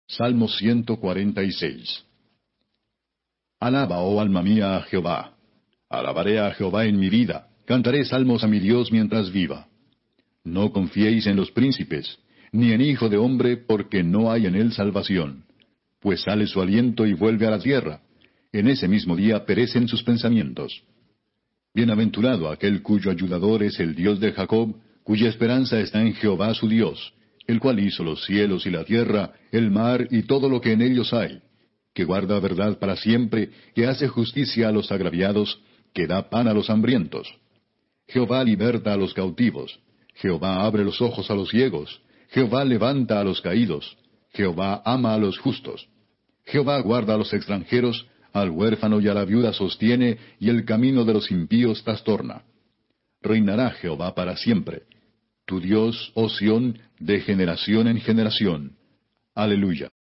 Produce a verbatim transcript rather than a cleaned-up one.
Salmo ciento cuarenta y seis. Alaba, oh alma mía, a Jehová. Alabaré a Jehová en mi vida, cantaré salmos a mi Dios mientras viva. No confiéis en los príncipes, ni en hijo de hombre, porque no hay en él salvación. Pues sale su aliento y vuelve a la tierra. En ese mismo día perecen sus pensamientos. Bienaventurado aquel cuyo ayudador es el Dios de Jacob, cuya esperanza está en Jehová su Dios, el cual hizo los cielos y la tierra, el mar y todo lo que en ellos hay, que guarda verdad para siempre, que hace justicia a los agraviados, que da pan a los hambrientos. Jehová liberta a los cautivos, Jehová abre los ojos a los ciegos, Jehová levanta a los caídos, Jehová ama a los justos. Jehová guarda a los extranjeros, al huérfano y a la viuda sostiene, y el camino de los impíos trastorna. Reinará Jehová para siempre. Tu Dios, oh Sión, de generación en generación. Aleluya.